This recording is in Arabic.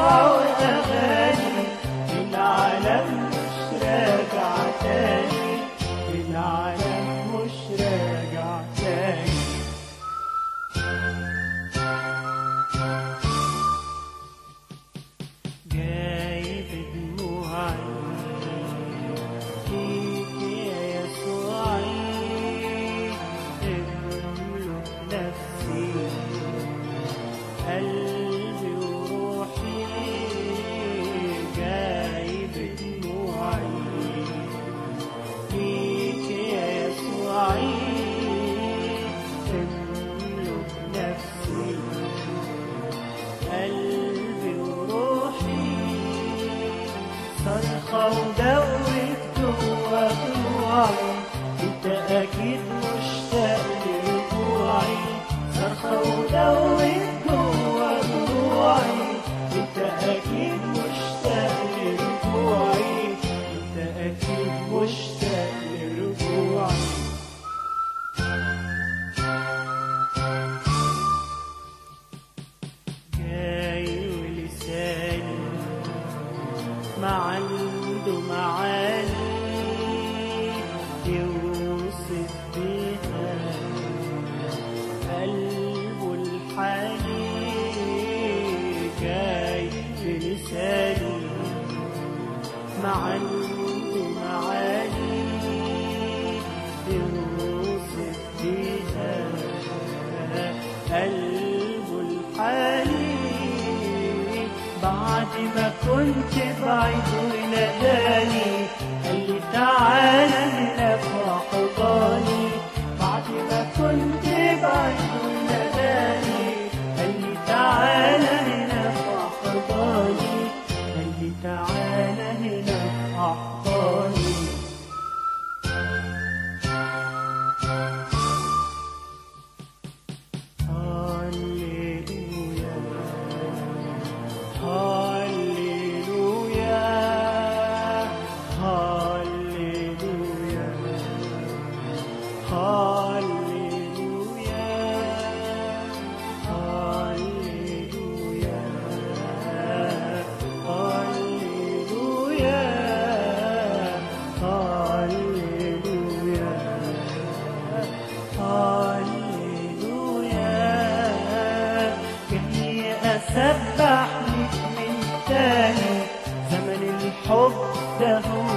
وأغاني، العالم مش راجع تاني، العالم مش راجع تاني. جاي بدموعي فيك يا يسوعي، املك نفسي قلبي وروحي، جاي بدموعي فيك يا يسوعي، املك نفسي قلبي وروحي، صرخة ودوت جوا ضلوعي، انت اكيد مشتاق لرجوعي، صرخة ودوت جوا ضلوعي، انت اكيد مشتاق لرجوعي، انت اكيد مشتاق لرجوعي. جاي ولساني ما عنده معاني يوصف بيها قلبه الحنين، جاي بلساني ما عنده معاني يوصف بيها قلبه الحنين، بعد ما كنت بعيد وناداني قال لي تعالى هنا في حضاني، بعد ما كنت بعيد وناداني قال لي تعالى هنا في حضاني، قال لي تعالى هنا في حضاني. أسبح لك من تاني، زمن الحب ده هو